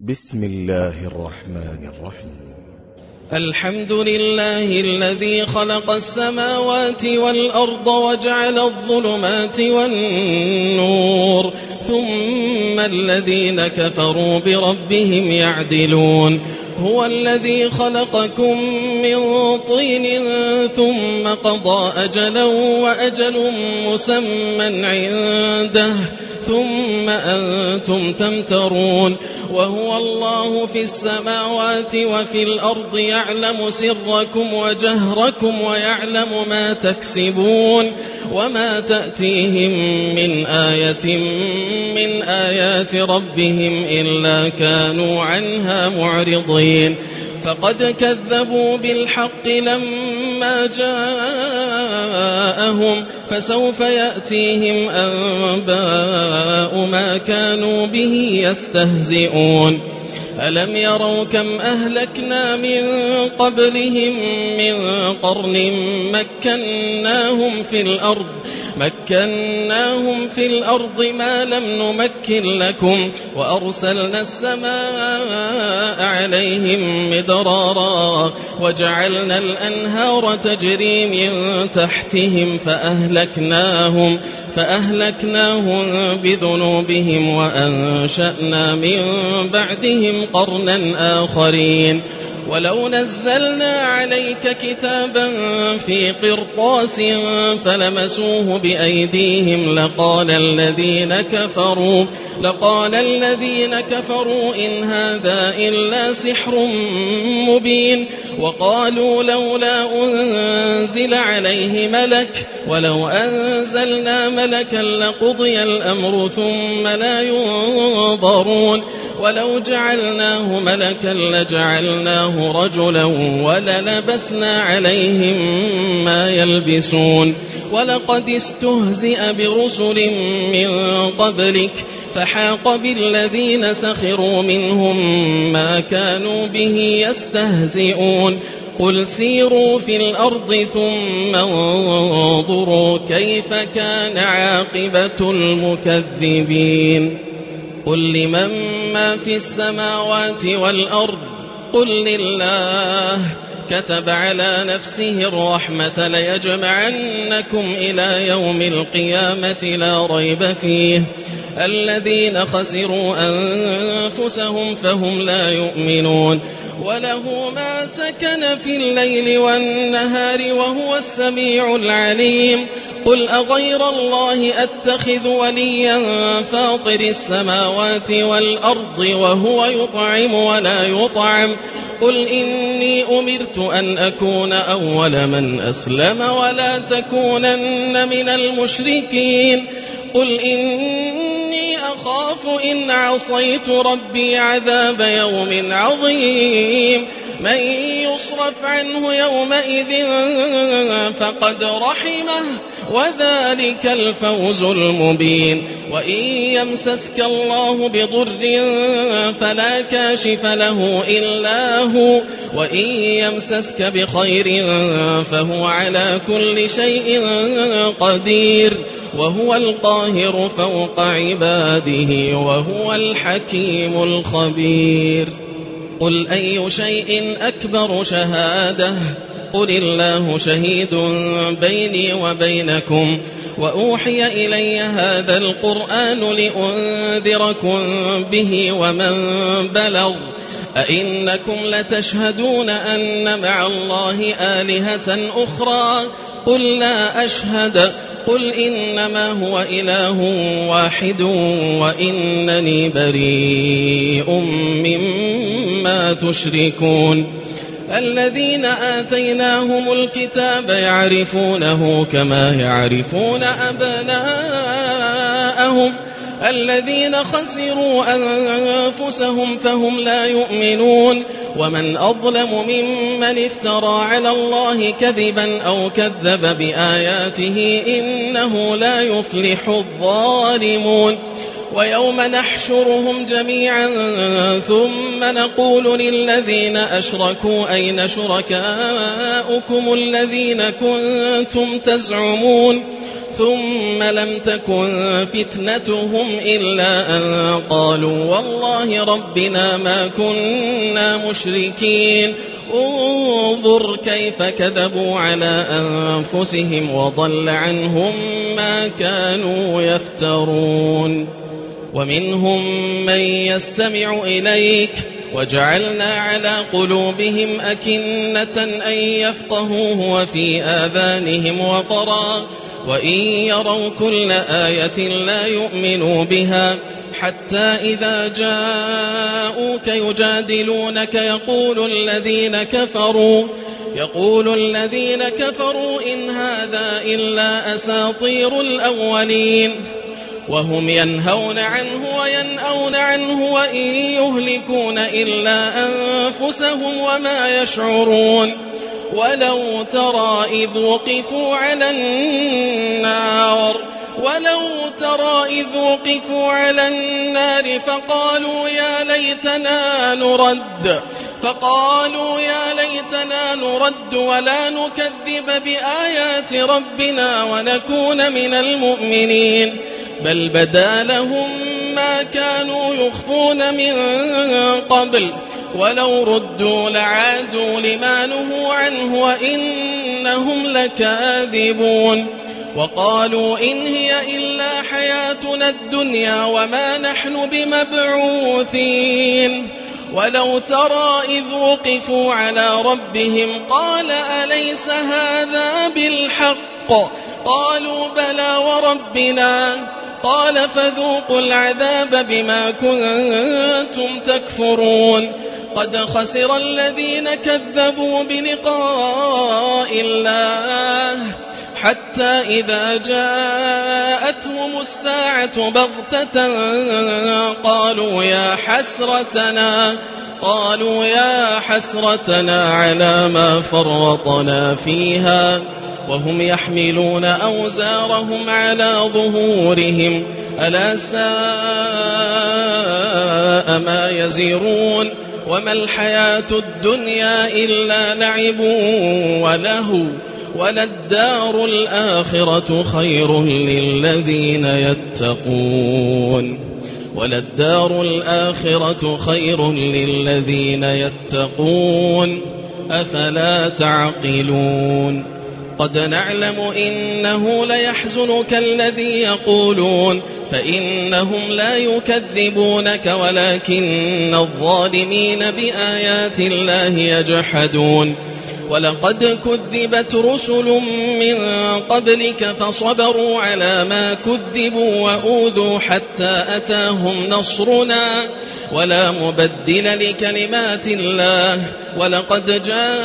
بسم الله الرحمن الرحيم. الحمد لله الذي خلق السماوات والأرض وجعل الظلمات والنور ثم الذين كفروا بربهم يعدلون. هو الذي خلقكم من طين ثم قضى أجلا وأجل مسمى عنده ثم أنتم تمترون. وهو الله في السماوات وفي الأرض يعلم سركم وجهركم ويعلم ما تكسبون وما تأتيهم من آية من آيات ربهم إلا كانوا عنها معرضين. فقد كذبوا بالحق لما جاءهم فسوف يأتيهم أنباء ما كانوا به يستهزئون. ألم يروا كم أهلكنا من قبلهم من قرن مكناهم في الأرض ما لم نمكن لكم وأرسلنا السماء عليهم مدرارا وجعلنا الأنهار تجري من تحتهم فأهلكناهم بذنوبهم وأنشأنا من بعدهم قرنا آخرين. ولو نزلنا عليك كتابا في قرطاس فلمسوه بأيديهم لقال الذين كفروا إن هذا إلا سحر مبين. وقالوا لولا أنزل عليه ملك ولو أنزلنا ملكا لقضي الأمر ثم لا ينظرون. ولو جعلناه ملكا لجعلناه رجلا وللبسنا عليهم ما يلبسون. ولقد استهزئ برسل من قبلك فحاق بالذين سخروا منهم ما كانوا به يستهزئون. قل سيروا في الأرض ثم انظروا كيف كان عاقبة المكذبين. قل لمن ما في السماوات والأرض قل لله كتب على نفسه الرحمة ليجمعنكم إلى يوم القيامة لا ريب فيه. الذين خسروا أنفسهم فهم لا يؤمنون. وله ما سكن في الليل والنهار وهو السميع العليم. قل أغير الله أتخذ وليا فاطر السماوات والأرض وهو يطعم ولا يطعم. قل إني أمرت أن أكون أول من أسلم ولا تكونن من المشركين. قل إني أخاف إن عصيت ربي عذاب يوم عظيم. من يصرف عنه يومئذ فقد رحمه وذلك الفوز المبين. وإن يمسسك الله بضر فلا كاشف له إلا هو وإن يمسسك بخير فهو على كل شيء قدير وهو القاهر فوق عباده وهو الحكيم الخبير. قل أي شيء أكبر شهادة قل الله شهيد بيني وبينكم وأوحي إلي هذا القرآن لأنذركم به ومن بلغ. أئنكم لتشهدون أن مع الله آلهة أخرى قل لا أشهد. قل إنما هو إله واحد وإنني بريء مما تشركون. الذين آتيناهم الكتاب يعرفونه كما يعرفون أبناءهم. الذين خسروا أنفسهم فهم لا يؤمنون. ومن أظلم ممن افترى على الله كذبا أو كذب بآياته إنه لا يفلح الظالمون. ويوم نحشرهم جميعا ثم نقول للذين أشركوا أين شركاؤكم الذين كنتم تزعمون ثم لم تكن فتنتهم إلا أن قالوا والله ربنا ما كنا مشركين انظر كيف كذبوا على أنفسهم وضل عنهم ما كانوا يفترون ومنهم من يستمع إليك وجعلنا على قلوبهم أكنة أن يفقهوه وفي آذانهم وقرا وإن يروا كل آية لا يؤمنوا بها حتى إذا جاءوك يجادلونك يقول الذين كفروا إن هذا إلا أساطير الأولين وهم ينهون عنه وينأون عنه وإن يهلكون إلا أنفسهم وما يشعرون ولو ترى إذ وقفوا على النار فقالوا يا ليتنا نرد ولا نكذب بآيات ربنا ونكون من المؤمنين بل بدا لهم ما كانوا يخفون من قبل ولو ردوا لعادوا لما نهوا عنه وإنهم لكاذبون وقالوا إن هي إلا حياتنا الدنيا وما نحن بمبعوثين ولو ترى إذ وقفوا على ربهم قال أليس هذا بالحق قالوا بلى وربنا قال فذوقوا العذاب بما كنتم تكفرون قد خسر الذين كذبوا بلقاء الله حتى إذا جاءتهم الساعة بغتة قالوا يا حسرتنا على ما فرطنا فيها وهم يحملون أوزارهم على ظهورهم ألا ساء ما يزرون وما الحياة الدنيا إلا لعب ولهو وللدار الآخرة خير للذين يتقون أفلا تعقلون قد نعلم إنه ليحزنك الذي يقولون فإنهم لا يكذبونك ولكن الظالمين بآيات الله يجحدون ولقد كذبت رسل من قبلك فصبروا على ما كذبوا وأوذوا حتى أتاهم نصرنا ولا مبدل لكلمات الله ولقد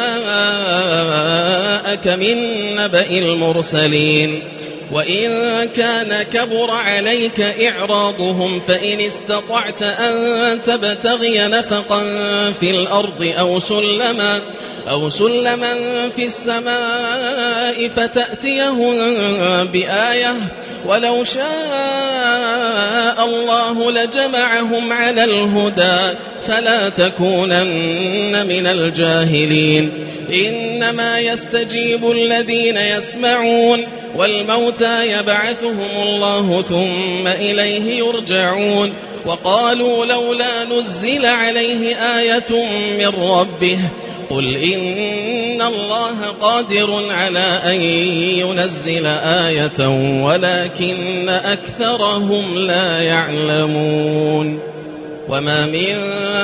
جاءك من نبأ المرسلين وإن كان كبر عليك إعراضهم فإن استطعت أن تبتغي نفقا في الأرض أو سلما في السماء فتأتيهم بآية ولو شاء الله لجمعهم على الهدى فلا تكونن من الجاهلين إنما يستجيب الذين يسمعون والموتى يبعثهم الله ثم إليه يرجعون وقالوا لولا نزل عليه آية من ربه قل إن الله قادر على أن ينزل آية ولكن أكثرهم لا يعلمون وما من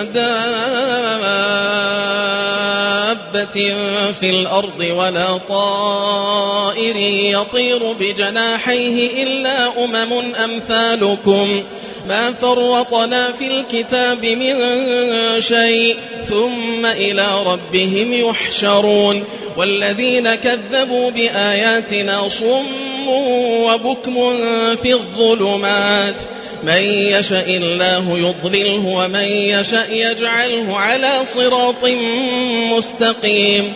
دابة في الأرض ولا طائر يطير بجناحيه إلا أمم أمثالكم ما فرطنا في الكتاب من شيء ثم إلى ربهم يحشرون والذين كذبوا بآياتنا صم وبكم في الظلمات من يشاء الله يضلله ومن يشاء يجعله على صراط مستقيم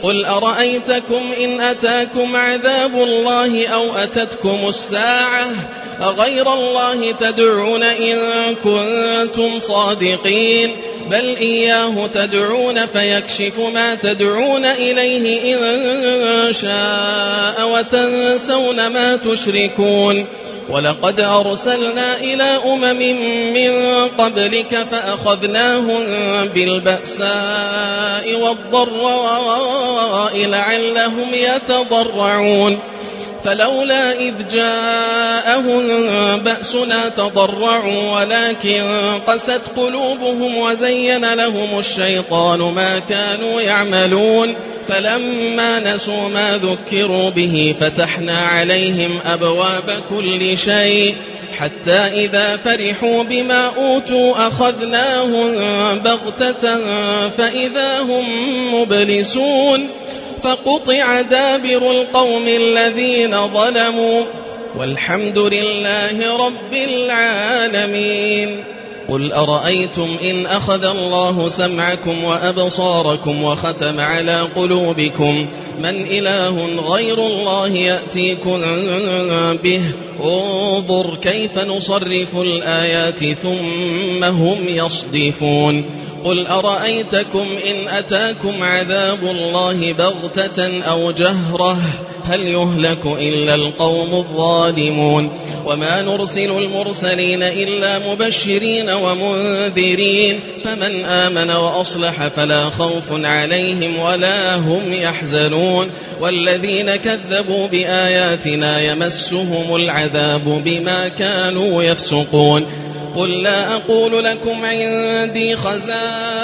قل أرأيتكم إن أتاكم عذاب الله أو أتتكم الساعة أغير الله تدعون إن كنتم صادقين بل إياه تدعون فيكشف ما تدعون إليه إن شاء وتنسون ما تشركون ولقد أرسلنا إلى من قبلك فأخذناهم بالبأساء والضراء لعلهم يتضرعون فلولا إذ جاءهم بأسنا تضرعوا ولكن قست قلوبهم وزين لهم الشيطان ما كانوا يعملون فلما نسوا ما ذكروا به فتحنا عليهم أبواب كل شيء حتى إذا فرحوا بما أوتوا أخذناهم بغتة فإذا هم مبلسون فقطع دابر القوم الذين ظلموا والحمد لله رب العالمين قل أرأيتم إن أخذ الله سمعكم وأبصاركم وختم على قلوبكم من إله غير الله يأتيكم به انظر كيف نصرف الآيات ثم هم يصدفون قل أرأيتكم إن أتاكم عذاب الله بغتة أو جهرة هل يهلك إلا القوم الظالمون وما نرسل المرسلين إلا مبشرين ومنذرين فمن آمن وأصلح فلا خوف عليهم ولا هم يحزنون والذين كذبوا بآياتنا يمسهم العذاب بما كانوا يفسقون قل لا أقول لكم عندي خزائن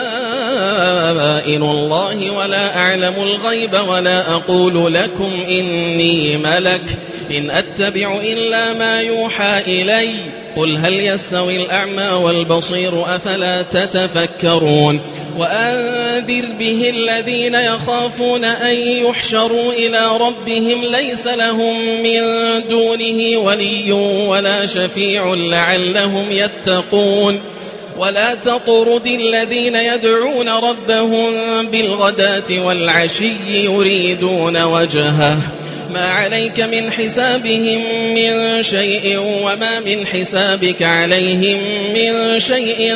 الله ولا أعلم الغيب ولا أقول لكم إني ملك إن أتبع إلا ما يوحى إلي قل هل يستوي الأعمى والبصير أفلا تتفكرون وأنذر به الذين يخافون أن يحشروا إلى ربهم ليس لهم من دونه ولي ولا شفيع لعلهم يتقون ولا تطرد الذين يدعون ربهم بالغداة والعشي يريدون وجهه ما عليك من حسابهم من شيء وما من حسابك عليهم من شيء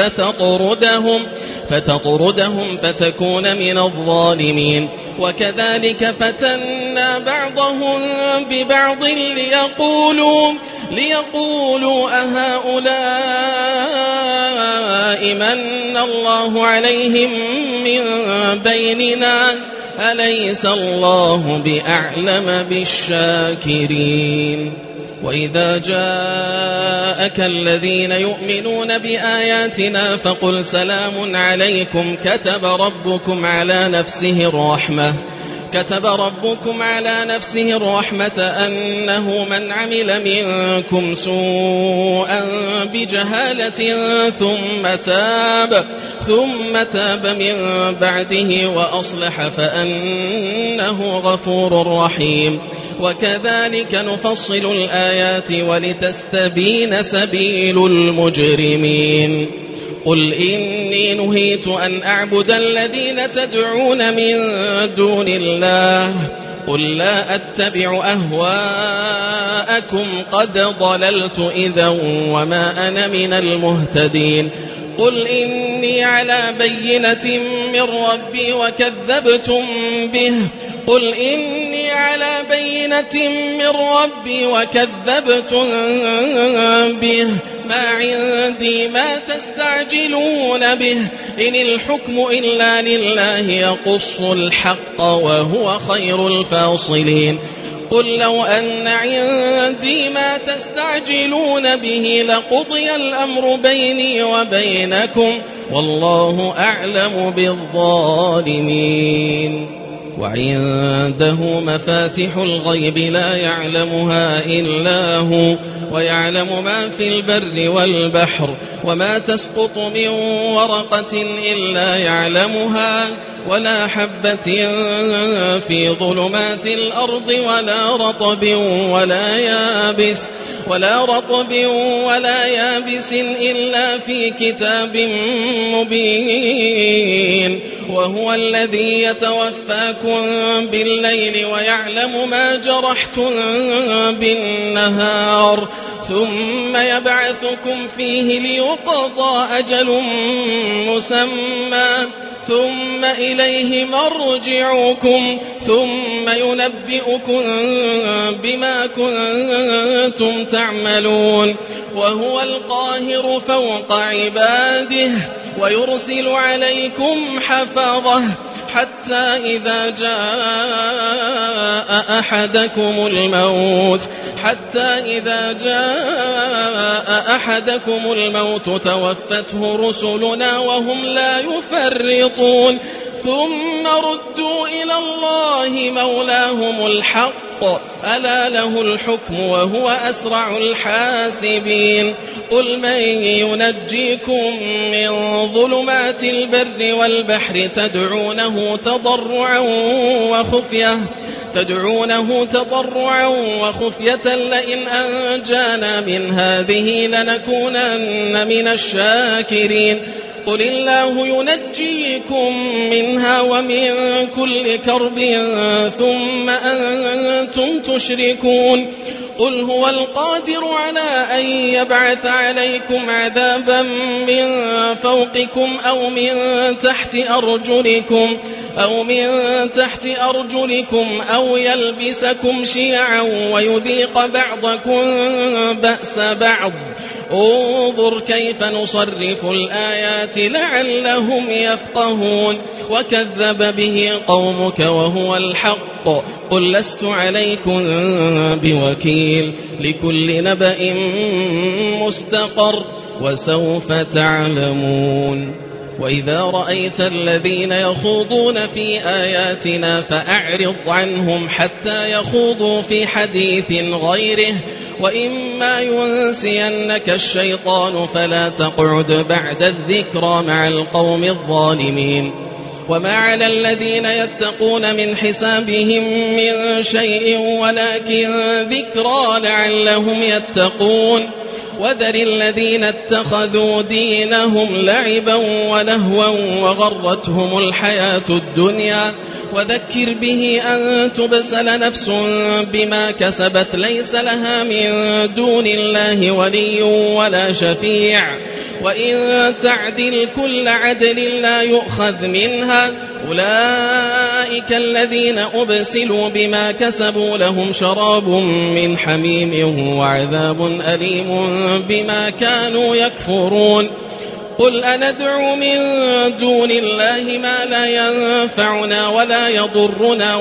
فتطردهم فتكون من الظالمين وكذلك فتنا بعضهم ببعض ليقولوا أهؤلاء من الله عليهم من بيننا أليس الله بأعلم بالشاكرين وإذا جاءك الذين يؤمنون بآياتنا فقل سلام عليكم كتب ربكم على نفسه الرحمة أنه من عمل منكم سوءا بجهالة ثم تاب من بعده وأصلح فأنه غفور رحيم وكذلك نفصل الآيات ولتستبين سبيل المجرمين قل إني نهيت أن أعبد الذين تدعون من دون الله قل لا أتبع أهواءكم قد ضللت إذا وما أنا من المهتدين قل إني على بينة من ربي وكذبتم به ما عندي ما تستعجلون به إن الحكم إلا لله يقص الحق وهو خير الفاصلين قل لو أن عندي ما تستعجلون به لقضي الأمر بيني وبينكم والله أعلم بالظالمين وعنده مفاتح الغيب لا يعلمها إلا هو ويعلم ما في البر والبحر وما تسقط من ورقة إلا يعلمها ولا حبة في ظلمات الأرض ولا رطب ولا يابس إلا في كتاب مبين وهو الذي يتوفاكم بالليل ويعلم ما جرحتم بالنهار ثم يبعثكم فيه ليقضى أجل مسمى ثم إليه مرجعكم ثم ينبئكم بما كنتم تعملون وهو القاهر فوق عباده ويرسل عليكم حفظه حتى إذا جاء أحدكم الموت توفته رسلنا وهم لا يفرطون ثم ردوا إلى الله مولاهم الحق ألا له الحكم وهو أسرع الحاسبين قل من ينجيكم من ظلمات البر والبحر تدعونه تضرعا وخفية لئن أنجانا من هذه لنكونن من الشاكرين قل الله ينجيكم منها ومن كل كرب ثم أنتم تشركون قل هو القادر على أن يبعث عليكم عذابا من فوقكم أو من تحت أرجلكم أو يلبسكم شيعا ويذيق بعضكم بأس بعض انظر كيف نصرف الآيات لعلهم يفقهون وكذب به قومك وهو الحق قل لست عليكم بوكيل لكل نبأ مستقر وسوف تعلمون وإذا رأيت الذين يخوضون في آياتنا فأعرض عنهم حتى يخوضوا في حديث غيره وإما ينسينك الشيطان فلا تقعد بعد الذكرى مع القوم الظالمين وما على الذين يتقون من حسابهم من شيء ولكن ذكرى لعلهم يتقون وذر الذين اتخذوا دينهم لعبا ولهوا وغرتهم الحياة الدنيا وذكر به أن تبسل نفس بما كسبت ليس لها من دون الله ولي ولا شفيع وإن تعدل كل عدل لا يؤخذ منها أولئك الذين أبسلوا بما كسبوا لهم شراب من حميم وعذاب أليم بما كانوا يكفرون قل أندعو من دون الله ما لا ينفعنا ولا يضرنا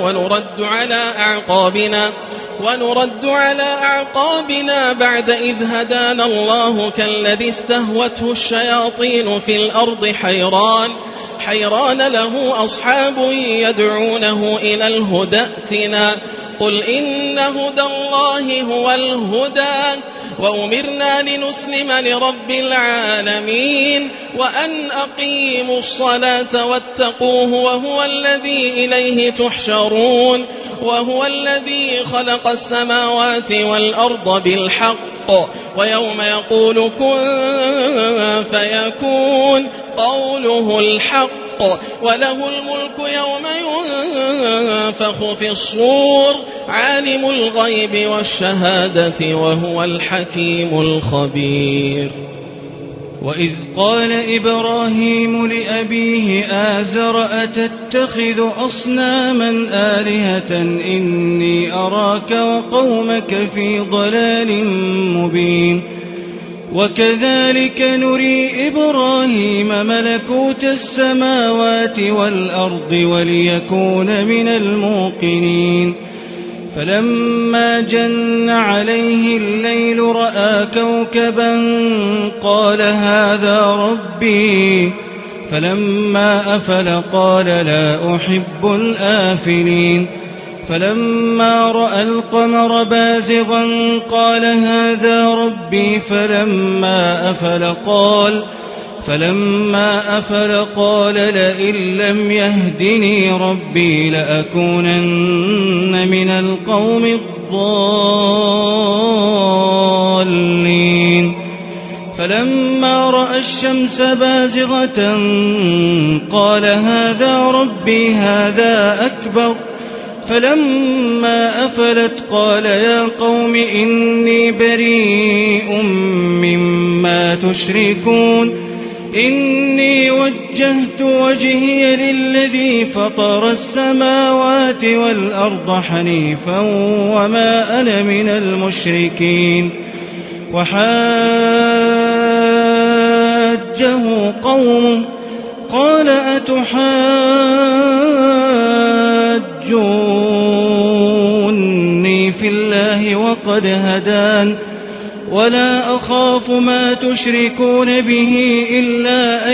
ونرد على أعقابنا بعد إذ هدانا الله كالذي استهوته الشياطين في الأرض حيران له أصحاب يدعونه إلى الهدى ائتنا قل إن هدى الله هو الهدى وأمرنا لنسلم لرب العالمين وأن أقيموا الصلاة واتقوه وهو الذي إليه تحشرون وهو الذي خلق السماوات والأرض بالحق ويوم يقول كن فيكون قوله الحق وله الملك يوم ينفخ في الصور عالم الغيب والشهادة وهو الحكيم الخبير وإذ قال إبراهيم لأبيه آزر أتتخذ أصناما آلهة إني أراك وقومك في ضلال مبين وكذلك نري إبراهيم ملكوت السماوات والأرض وليكون من الموقنين فلما جن عليه الليل رأى كوكبا قال هذا ربي فلما أفل قال لا أحب الآفلين فلما رأى القمر بازغا قال هذا ربي فلما أفل قال لئن لم يهدني ربي لأكونن من القوم الضالين فلما رأى الشمس بازغة قال هذا ربي هذا أكبر فلما أفلت قال يا قوم إني بريء مما تشركون إني وجهت وجهي للذي فطر السماوات والأرض حنيفا وما أنا من المشركين وحاجه قومه قال أتحاجوني في الله وقد هدان ولا أخاف ما تشركون به إلا أن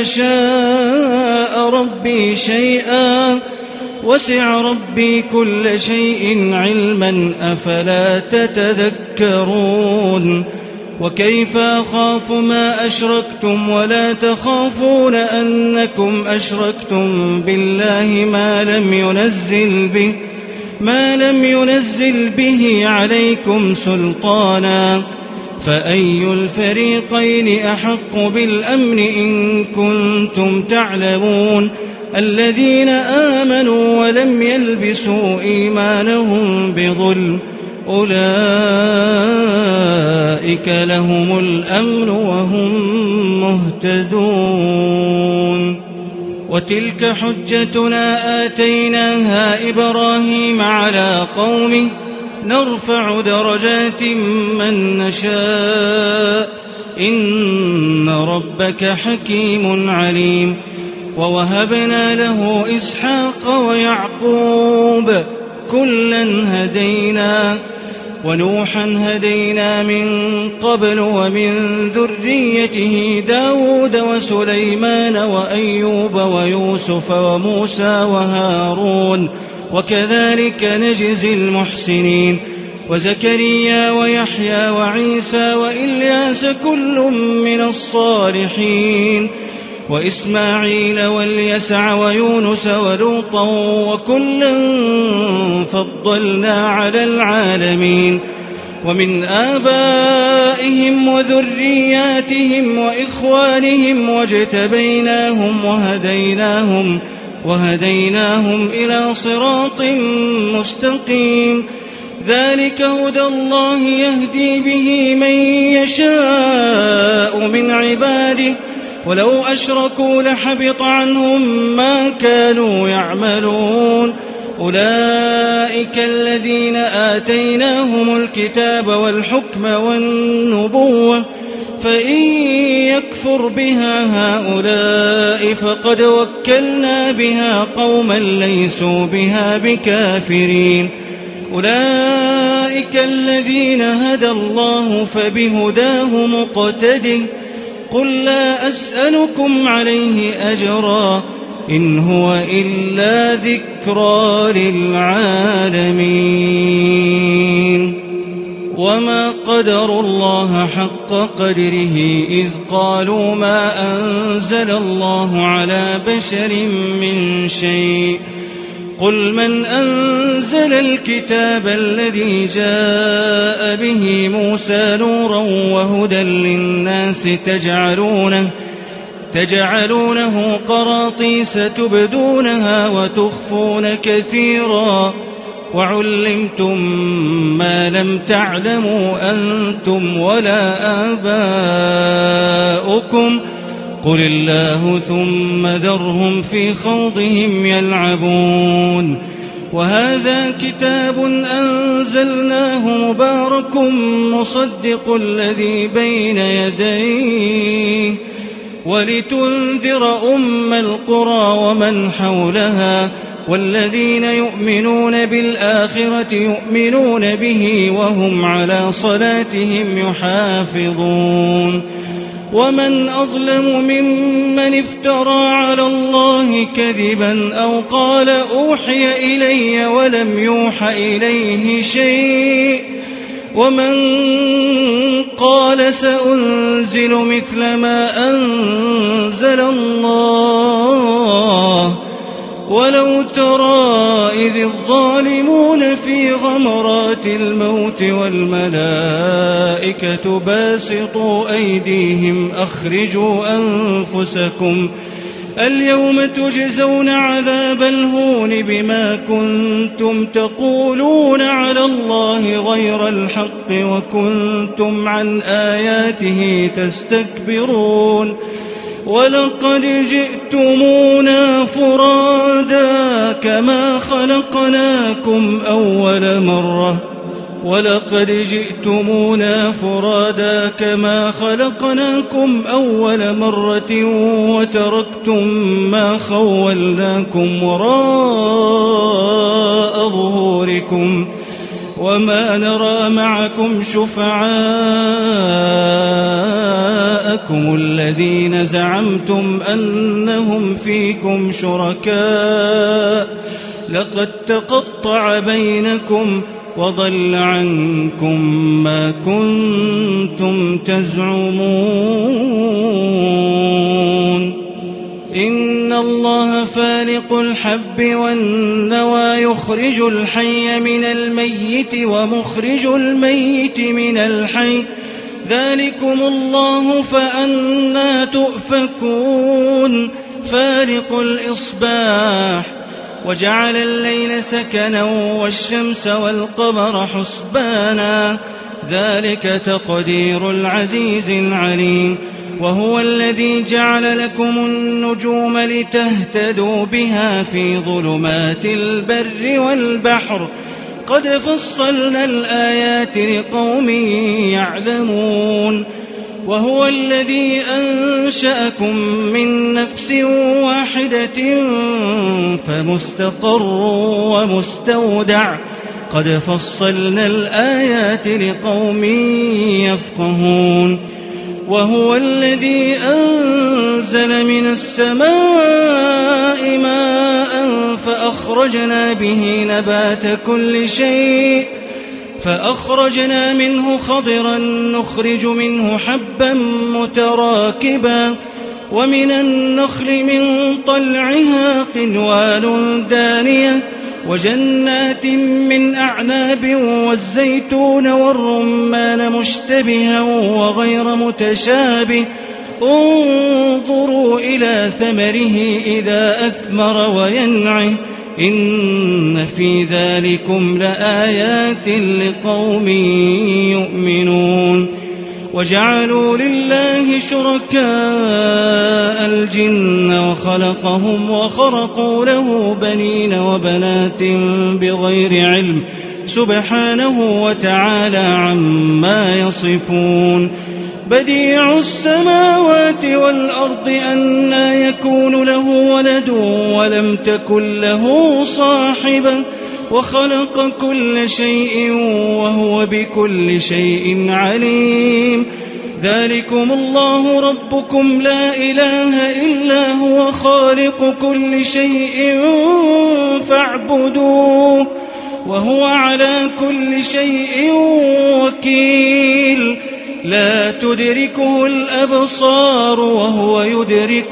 يشاء ربي شيئا وسع ربي كل شيء علما أفلا تتذكرون وكيف أخاف ما أشركتم ولا تخافون أنكم أشركتم بالله ما لم ينزل به عليكم سلطانا فأي الفريقين أحق بالأمن إن كنتم تعلمون الذين آمنوا ولم يلبسوا إيمانهم بظلم أولئك لهم الأمن وهم مهتدون وتلك حجتنا آتيناها إبراهيم على قومه نرفع درجات من نشاء إن ربك حكيم عليم ووهبنا له إسحاق ويعقوب كلا هدينا ونوحا هدينا من قبل ومن ذريته داود وسليمان وأيوب ويوسف وموسى وهارون وكذلك نجزي المحسنين وزكريا ويحيى وعيسى وإلياس كل من الصالحين وإسماعيل واليسع ويونس ولوطا وكلا فضلنا على العالمين ومن آبائهم وذرياتهم وإخوانهم واجتبيناهم وهديناهم إلى صراط مستقيم ذلك هدى الله يهدي به من يشاء من عباده ولو أشركوا لحبط عنهم ما كانوا يعملون أولئك الذين آتيناهم الكتاب والحكم والنبوة فإن يكفر بها هؤلاء فقد وكلنا بها قوما ليسوا بها بكافرين أولئك الذين هدى الله فبهداه مقتده قل لا أسألكم عليه أجرا إن هو إلا ذكرى للعالمين وما قدروا الله حق قدره إذ قالوا ما أنزل الله على بشر من شيء قل من أنزل الكتاب الذي جاء به موسى نورا وهدى للناس تجعلونه قراطيس تبدونها وتخفون كثيرا وعلمتم ما لم تعلموا أنتم ولا آباؤكم قل الله ثم ذرهم في خوضهم يلعبون وهذا كتاب أنزلناه مبارك مصدق الذي بين يديه ولتنذر أم القرى ومن حولها والذين يؤمنون بالآخرة يؤمنون به وهم على صلاتهم يحافظون ومن أظلم ممن افترى على الله كذبا أو قال أوحي إلي ولم يوح إليه شيء ومن قال سأنزل مثل ما أنزل الله ولو ترى إذ الظالمون في غمرات الموت والملائكة باسطوا أيديهم أخرجوا أنفسكم اليوم تجزون عذاب الهون بما كنتم تقولون على الله غير الحق وكنتم عن آياته تستكبرون ولقد جئتمونا فرادا كما خلقناكم أول مرة وتركتم ما خولناكم وراء ظهوركم وما نرى معكم شفعاءكم الذين زعمتم أنهم فيكم شركاء لقد تقطع بينكم وضل عنكم ما كنتم تزعمون إن الله فالق الحب والنوى يخرج الحي من الميت ومخرج الميت من الحي ذلكم الله فأنى تؤفكون فالق الإصباح وجعل الليل سكنا والشمس والقمر حسبانا ذلك تقدير العزيز العليم وهو الذي جعل لكم النجوم لتهتدوا بها في ظلمات البر والبحر قد فصلنا الآيات لقوم يعلمون وهو الذي أنشأكم من نفس واحدة فمستقر ومستودع قد فصلنا الآيات لقوم يفقهون وهو الذي أنزل من السماء ماء فأخرجنا به نبات كل شيء فأخرجنا منه خضرا نخرج منه حبا متراكبا ومن النخل من طلعها قنوان دانية وجنات من أعناب والزيتون والرمان مشتبها وغير متشابه انظروا إلى ثمره إذا أثمر وينعه إن في ذلكم لآيات لقوم يؤمنون وجعلوا لله شركاء الجن وخلقهم وخرقوا له بنين وبنات بغير علم سبحانه وتعالى عما يصفون بديع السماوات والأرض أنى يكون له ولد ولم تكن له صاحبة وخلق كل شيء وهو بكل شيء عليم ذلكم الله ربكم لا إله إلا هو خالق كل شيء فاعبدوه وهو على كل شيء وكيل لا تدركه الأبصار وهو يدرك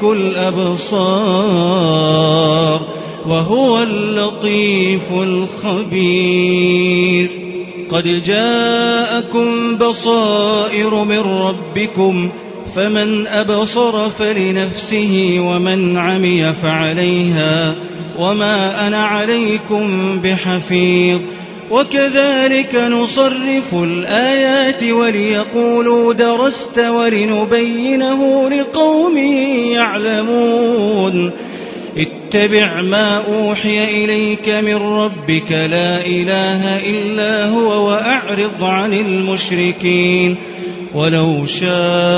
الأبصار وهو اللطيف الخبير قد جاءكم بصائر من ربكم فمن أبصر فلنفسه ومن عمي فعليها وما أنا عليكم بحفيظ وكذلك نصرف الآيات وليقولوا درست ولنبينه لقوم يعلمون اتبع ما أوحي إليك من ربك لا إله إلا هو وأعرض عن المشركين ولو شاء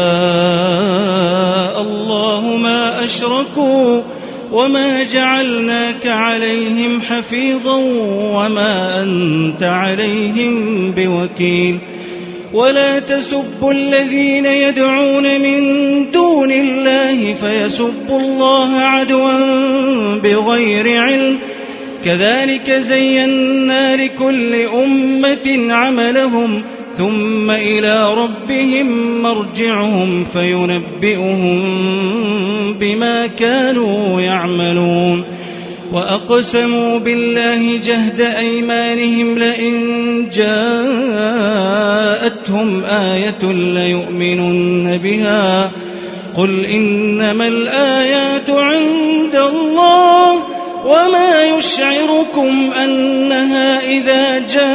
الله ما أشركوا وما جعلناك عليهم حفيظا وما أنت عليهم بوكيل ولا تسبوا الذين يدعون من دون الله فيسبوا الله عدوا بغير علم كذلك زينا لكل أمة عملهم ثم إلى ربهم مرجعهم فينبئهم بما كانوا يعملون وأقسموا بالله جهد أيمانهم لئن جاءتهم آية ليؤمنن بها قل إنما الآيات عند الله وما يشعركم أنها إذا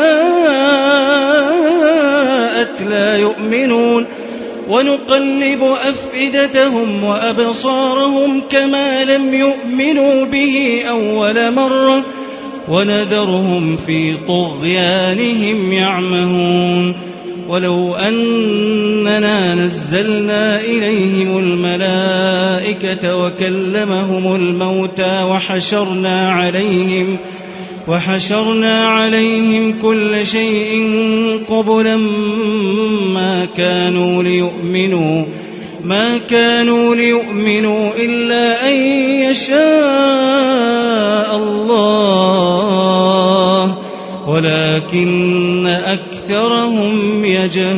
جاءت لا يؤمنون ونقلب أفئدتهم وأبصارهم كما لم يؤمنوا به أول مرة ونذرهم في طغيانهم يعمهون ولو أننا نزلنا إليهم الملائكة وكلمهم الموتى وحشرنا عليهم كل شيء قبلا ما كانوا ليؤمنوا إلا أن يشاء الله ولكن أكثرهم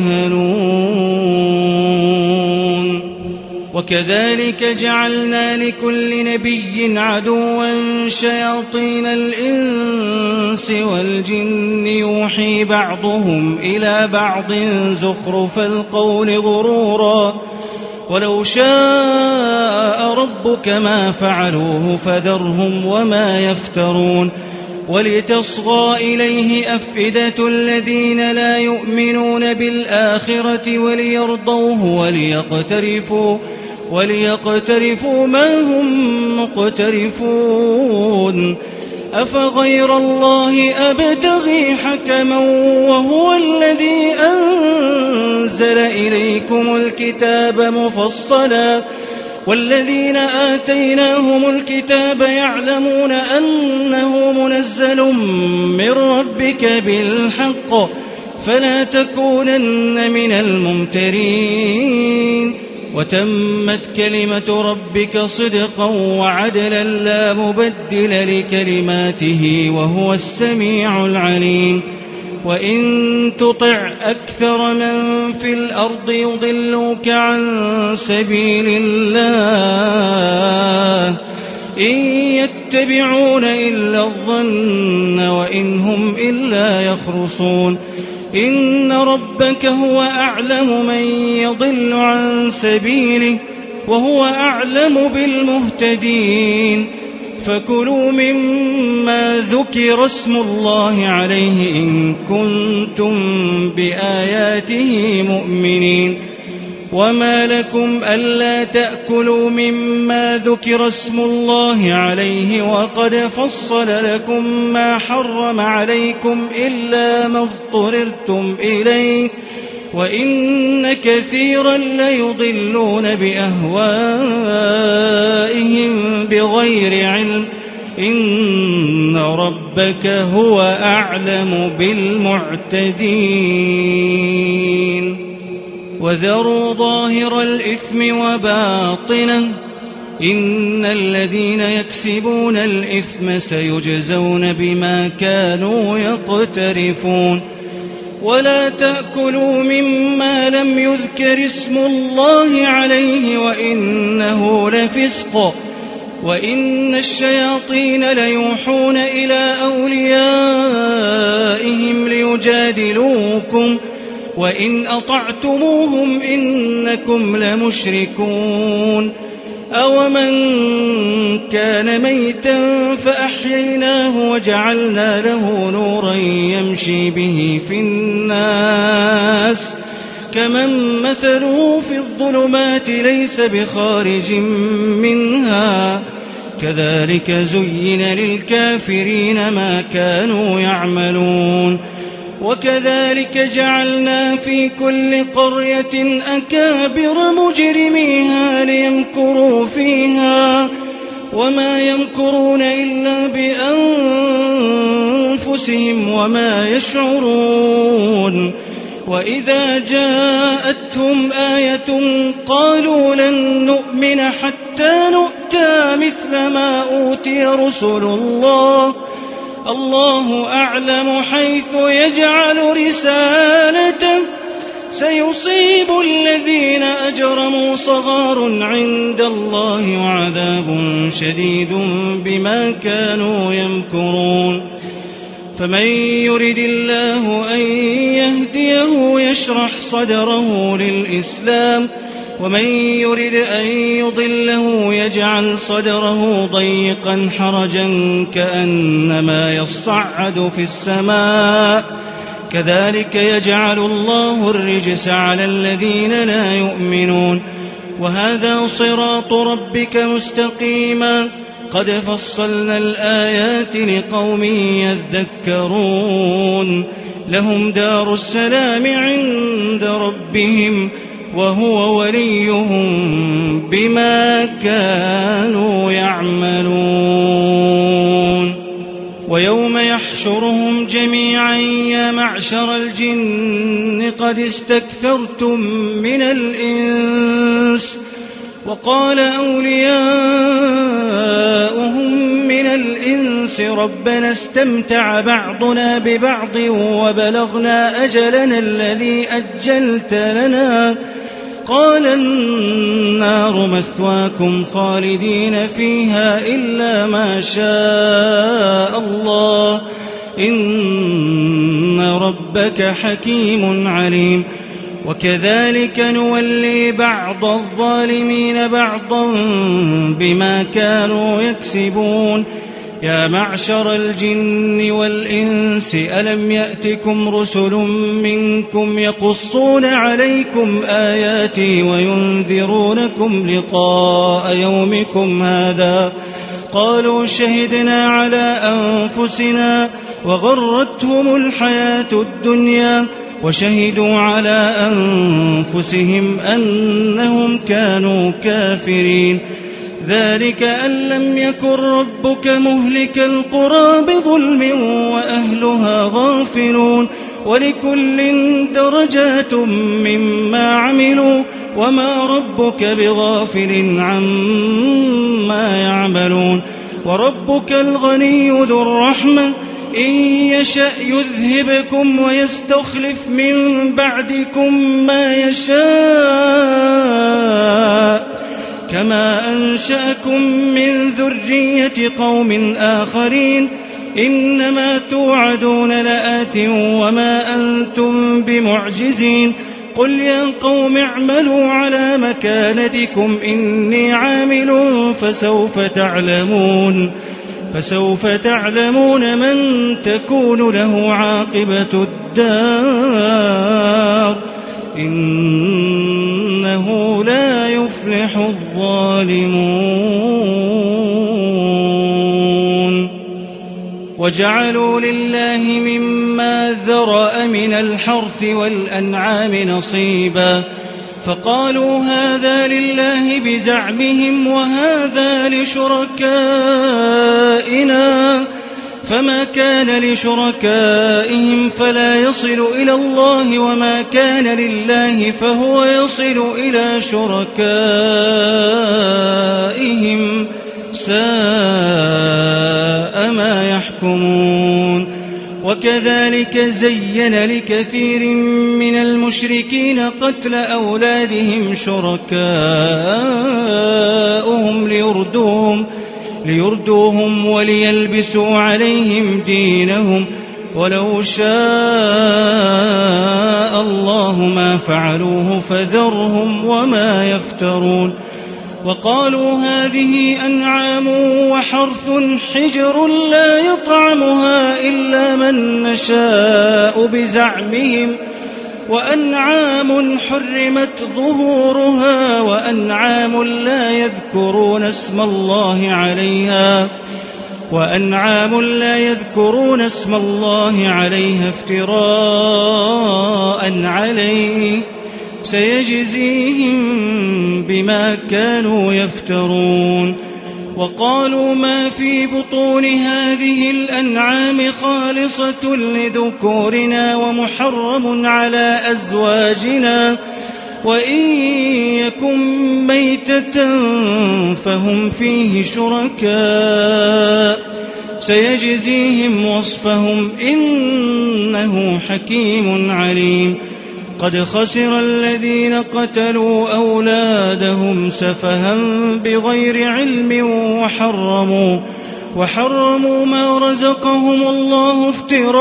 يجهلون وكذلك جعلنا لكل نبي عدوا شياطين الإنس والجن يوحي بعضهم إلى بعض زخرف القول غرورا ولو شاء ربك ما فعلوه فذرهم وما يفترون ولتصغى إليه أفئدة الذين لا يؤمنون بالآخرة وليرضوه وليقترفوا ما هم مقترفون أفغير الله أبتغي حكما وهو الذي أنزل إليكم الكتاب مفصلا والذين آتيناهم الكتاب يعلمون أنه منزل من ربك بالحق فلا تكونن من الممترين وتمت كلمة ربك صدقا وعدلا لا مبدل لكلماته وهو السميع العليم وإن تطع أكثر من في الأرض يضلوك عن سبيل الله إن يتبعون إلا الظن وإن هم إلا يخرصون إن ربك هو أعلم من يضل عن سبيله وهو أعلم بالمهتدين فكلوا مما ذكر اسم الله عليه إن كنتم بآياته مؤمنين وما لكم ألا تأكلوا مما ذكر اسم الله عليه وقد فصل لكم ما حرم عليكم إلا ما اضطررتم إليه وإن كثيرا ليضلون بأهوائهم بغير علم إن ربك هو أعلم بالمعتدين وذروا ظاهر الإثم وباطنه إن الذين يكسبون الإثم سيجزون بما كانوا يقترفون ولا تأكلوا مما لم يذكر اسم الله عليه وإنه لفسق وإن الشياطين ليوحون إلى أوليائهم ليجادلوكم وإن أطعتموهم إنكم لمشركون أومن كان ميتا فأحييناه وجعلنا له نورا يمشي به في الناس كمن مثله في الظلمات ليس بخارج منها كذلك زين للكافرين ما كانوا يعملون وكذلك جعلنا في كل قرية أكابر مجرميها ليمكروا فيها وما يمكرون إلا بأنفسهم وما يشعرون وإذا جاءتهم آية قالوا لن نؤمن حتى نؤتى مثل ما أوتي رسل الله أعلم حيث يجعل رسالته سيصيب الذين أجرموا صغار عند الله وعذاب شديد بما كانوا يمكرون فمن يرد الله أن يهديه يشرح صدره للإسلام ومن يرد أن يضله يجعل صدره ضيقا حرجا كأنما يصعد في السماء كذلك يجعل الله الرجس على الذين لا يؤمنون وهذا صراط ربك مستقيما قد فصلنا الآيات لقوم يذكرون لهم دار السلام عند ربهم وهو وليهم بما كانوا يعملون ويوم يحشرهم جميعا يا معشر الجن قد استكثرتم من الإنس وقال أولياؤهم من الإنس ربنا استمتع بعضنا ببعض وبلغنا أجلنا الذي أجلت لنا قال النار مثواكم خالدين فيها إلا ما شاء الله إن ربك حكيم عليم وكذلك نولي بعض الظالمين بعضا بما كانوا يكسبون يا معشر الجن والإنس ألم يأتكم رسل منكم يقصون عليكم آياتي وينذرونكم لقاء يومكم هذا قالوا شهدنا على أنفسنا وغرتهم الحياة الدنيا وشهدوا على أنفسهم أنهم كانوا كافرين ذلك أن لم يكن ربك مهلك القرى بظلم وأهلها غافلون ولكل درجات مما عملوا وما ربك بغافل عما يعملون وربك الغني ذو الرحمة إن يشأ يذهبكم ويستخلف من بعدكم ما يشاء كما أنشأكم من ذرية قوم آخرين إنما توعدون لآت وما أنتم بمعجزين قل يا قوم اعملوا على مكانتكم إني عامل فسوف تعلمون من تكون له عاقبة الدار إنه لا يفلح الظالمون وجعلوا لله مما ذرأ من الحرث والأنعام نصيبا فقالوا هذا لله بزعمهم وهذا لشركائنا فما كان لشركائهم فلا يصل إلى الله وما كان لله فهو يصل إلى شركائهم ساء ما يحكمون وكذلك زين لكثير من المشركين قتل أولادهم شركاؤهم ليردوهم وليلبسوا عليهم دينهم ولو شاء الله ما فعلوه فذرهم وما يفترون وقالوا هذه أنعام وحرث حجر لا يطعمها إلا من نشاء بزعمهم وأنعام حرمت ظهورها وأنعام لا يذكرون اسم الله عليها افتراء عليه سيجزيهم بما كانوا يفترون وقالوا ما في بطون هذه الأنعام خالصة لذكورنا ومحرم على أزواجنا وإن يكن ميتة فهم فيه شركاء سيجزيهم وصفهم إنه حكيم عليم قد خسر الذين قتلوا أولادهم سفها بغير علم وحرموا ما رزقهم الله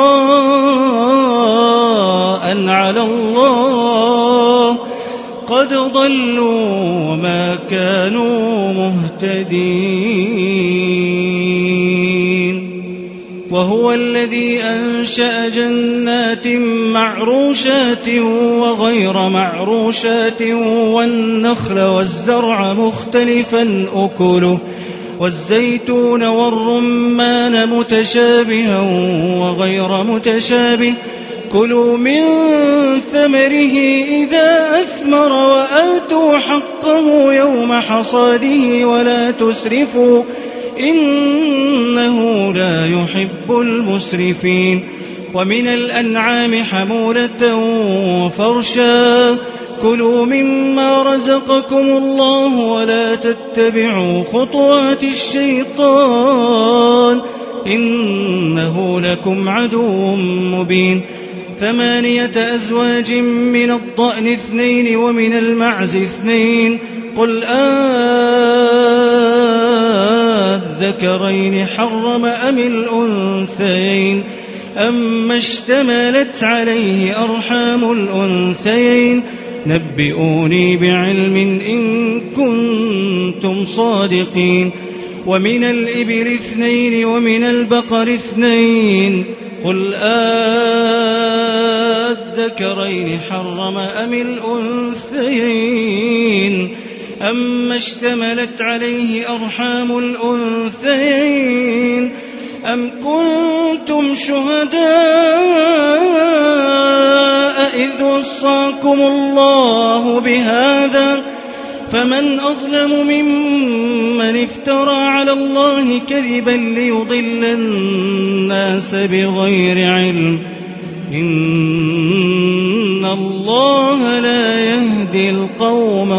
افتراء على الله قد ضلوا وما كانوا مهتدين. وهو الذي أنشأ جنات معروشات وغير معروشات والنخل والزرع مختلفا أكله والزيتون والرمان متشابها وغير متشابه كلوا من ثمره إذا أثمر وآتوا حقه يوم حصاده ولا تسرفوا إنه لا يحب المسرفين. ومن الأنعام حمولة وفرشا كلوا مما رزقكم الله ولا تتبعوا خطوات الشيطان إنه لكم عدو مبين. 8 أزواج من الضأن 2 ومن المعز 2 قل الذكرين حرم أم الأنثيين أما اشتملت عليه أرحام الأنثيين نبئوني بعلم إن كنتم صادقين. ومن الإبل 2 ومن البقر 2 قل الذكرين حرم أم الأنثيين أما اشتملت عليه أرحام الأنثيين أم كنتم شهداء إذ وصاكم الله بهذا فمن أظلم ممن افترى على الله كذبا ليضل الناس بغير علم إن الله لا يهدي القوم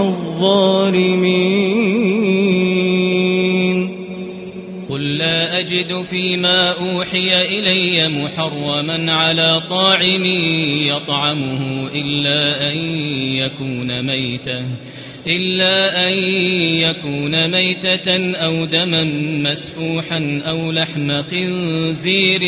الظالمين. قل لا أجد فيما أوحي إلي محرما على طاعم يطعمه إلا أن يكون ميتة أو دما مسفوحا أو لحم خنزير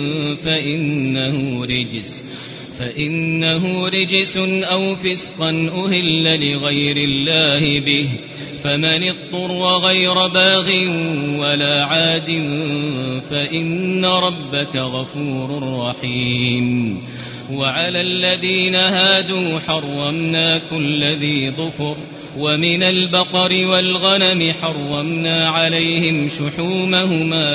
فإنه رجس أو فسقا أهل لغير الله به فمن اضطر غير باغ ولا عاد فإن ربك غفور رحيم. وعلى الذين هادوا حرمنا كل ذي ظفر ومن البقر والغنم حرمنا عليهم شحومهما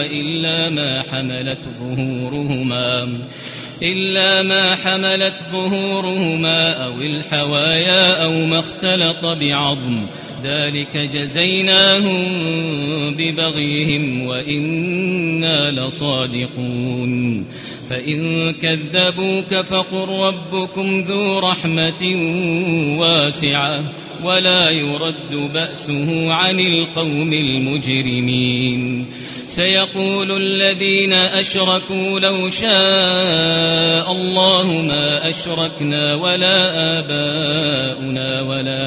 إلا ما حملت ظهورهما أو الحوايا أو ما اختلط بعظم ذلك جزيناهم ببغيهم وإنا لصادقون. فإن كذبوك فقل ربكم ذو رحمة واسعة ولا يرد بأسه عن القوم المجرمين. سيقول الذين أشركوا لو شاء الله ما أشركنا ولا آباؤنا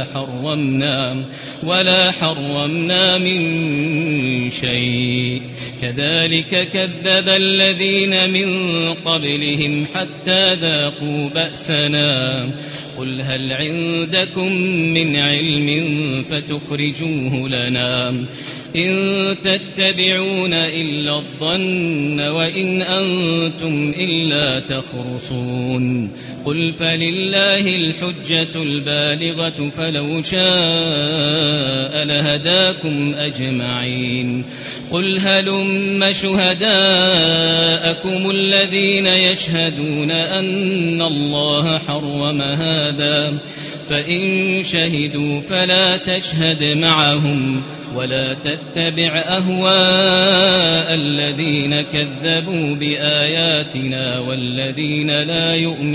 ولا حرمنا من شيء كذلك كذب الذين من قبلهم حتى ذاقوا بأسنا قل هل عندكم من علم فتخرجوه لنا إن تتبعون إلا الظن وإن أنتم إلا تخرصون. قل فلله الحجة البالغة فلو شاء لهداكم أجمعين. قل هلم شهداءكم الذين يشهدون أن الله حرم هذا فإن شهدوا فلا تشهد معهم ولا تتبع أهواء الذين كذبوا بآياتنا والذين لا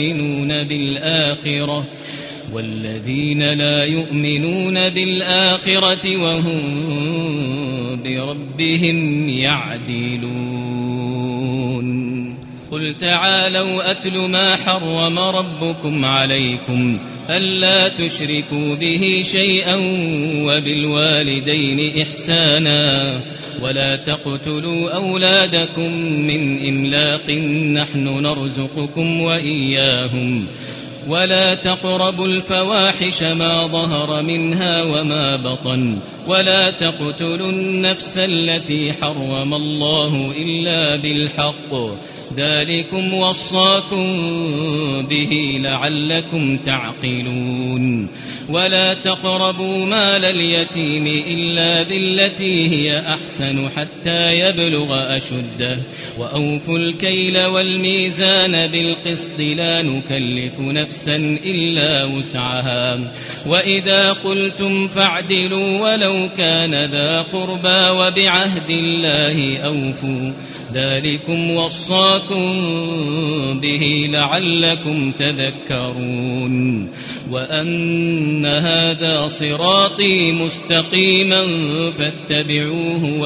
يؤمنون بالآخرة وهم بربهم يعدلون. قل تعالوا أتل ما حرم ربكم عليكم ألا تشركوا به شيئا وبالوالدين إحسانا ولا تقتلوا أولادكم من إملاق نحن نرزقكم وإياهم ولا تقربوا الفواحش ما ظهر منها وما بطن ولا تقتلوا النفس التي حرم الله إلا بالحق ذلكم وصاكم به لعلكم تعقلون ولا تقربوا مال اليتيم إلا بالتي هي أحسن حتى يبلغ أشده وأوفوا الكيل والميزان بالقسط لا نكلف نفسا إلا وسعها وإذا قلتم فاعدلوا ولو كان ذا قربى وبعهد الله أوفوا ذلكم وصاكم به لعلكم تذكرون وأن هذا صراطي مستقيما فاتبعوه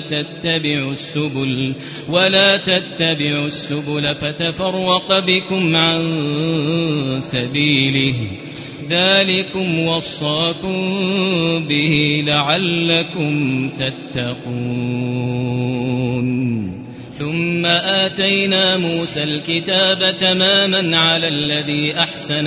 ولا تتبعوا السبل فتفرق بكم عن سبيله ذلكم وصاكم به لعلكم تتقون ثم آتينا موسى الكتاب تماما على الذي أحسن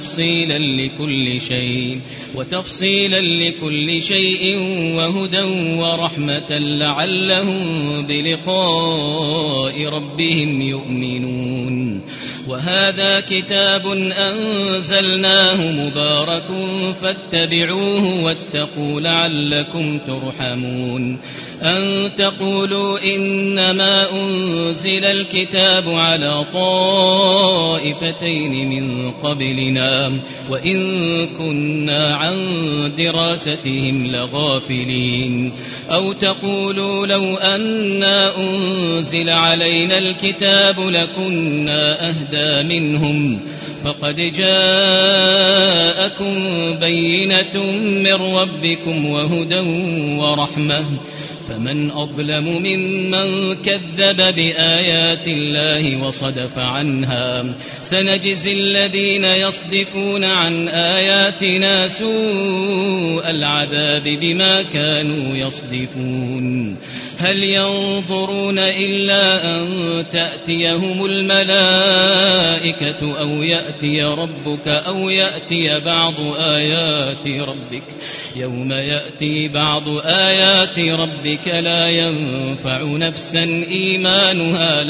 وتفصيلا لكل شيء وهدى ورحمة لعلهم بلقاء ربهم يؤمنون وهذا كتاب أنزلناه مبارك فاتبعوه واتقوا لعلكم ترحمون أن تقولوا إنما أنزل الكتاب على طائفتين من قبلنا وإن كنا عن دراستهم لغافلين أو تقولوا لو أنا أنزل علينا الكتاب لكنا أهدى منهم فقد جاءكم بينة من ربكم وهدى ورحمة فمن أظلم ممن كذب بآيات الله وصدف عنها سنجزي الذين يصدفون عن آياتنا سوء العذاب بما كانوا يصدفون هل ينظرون إلا أن تأتيهم الملائكة أو يأتي ربك أو يأتي بعض آيات ربك يوم يأتي بعض آيات ربك لا ينفع نفسا إيمانها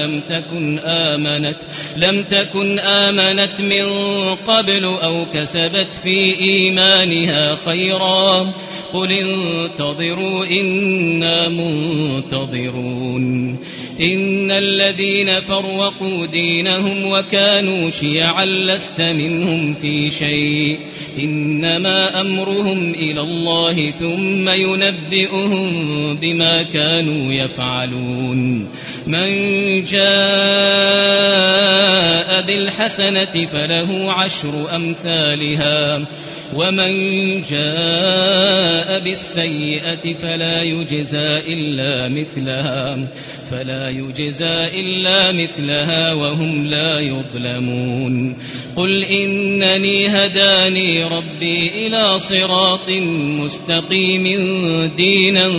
لم تكن آمنت من قبل أو كسبت في إيمانها خيرا قل انتظروا إنا منتظرون إن الذين فرقوا دينهم وكانوا شيعا لست منهم في شيء إنما أمرهم إلى الله ثم ينبئهم بما كانوا يفعلون من جاء بالحسنة فله 10 أمثالها ومن جاء بالسيئة فلا يجزى إلا مثلها وهم لا يظلمون قل إنني هداني ربي إلى صراط مستقيم دينا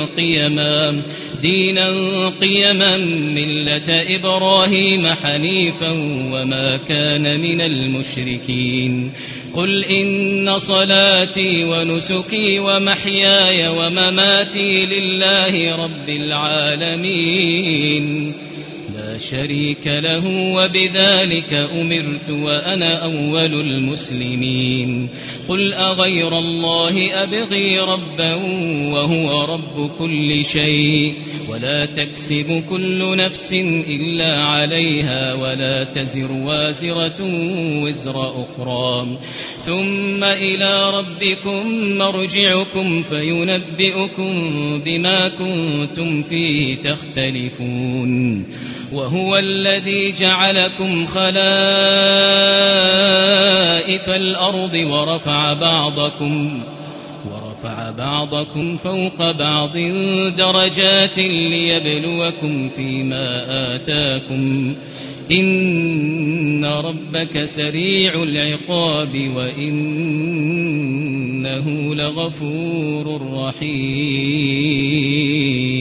قيما ملة إبراهيم حنيفا وما كان من المشركين قل إن صلاتي ونسكي ومحياي ومماتي لله رب العالمين لا شريك له وبذلك أمرت وأنا أول المسلمين قل أغير الله أبغي ربا وهو رب كل شيء ولا تكسب كل نفس إلا عليها ولا تزر وازرة وزر أخرى ثم إلى ربكم مرجعكم فينبئكم بما كنتم فيه تختلفون وهو الذي جعلكم خلائف الأرض ورفع بعضكم فوق بعض درجات ليبلوكم فيما آتاكم إن ربك سريع العقاب وإنه لغفور رحيم.